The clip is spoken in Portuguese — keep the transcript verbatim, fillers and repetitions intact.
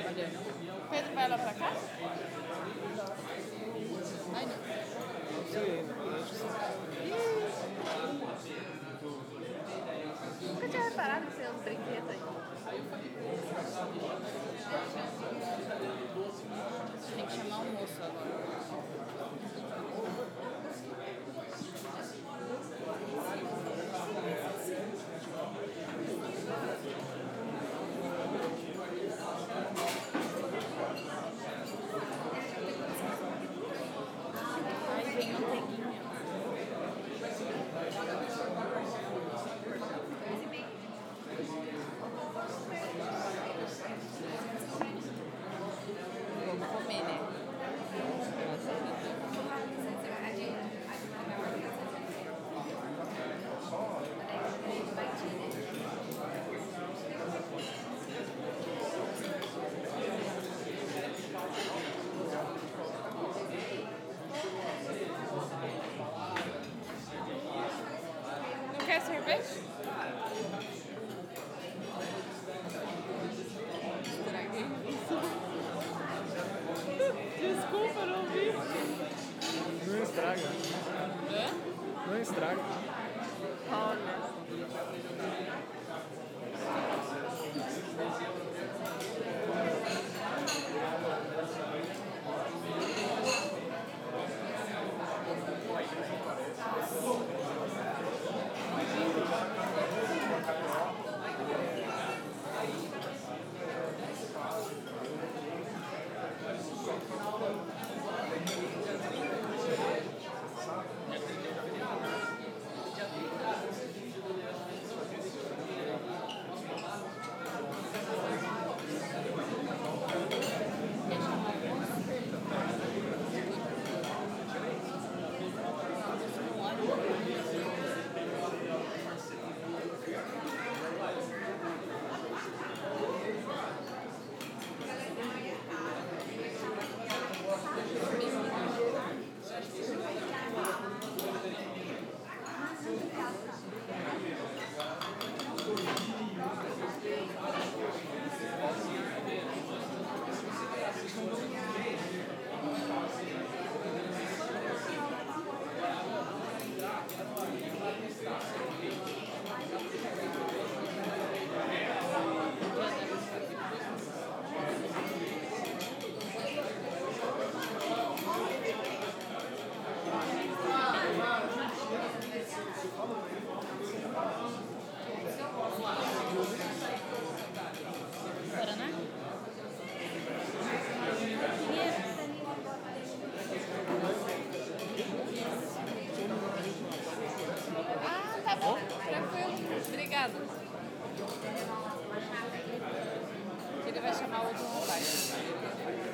Pedro vai lá pra cá? Ai, não. Não sei ainda, mas acho que sim. Nunca tinha reparado que tem uns brinquedos aí. Tem que chamar o moço agora. Ai, vem manteiguinha. Vamos comer, né? Não quer cerveja? Estraguei. Desculpa, não vi. Não estraga. Hã? Não estraga. Olha. Paraná? Ah, tá bom. Tranquilo. Obrigada. Ele vai chamar outro rapaz.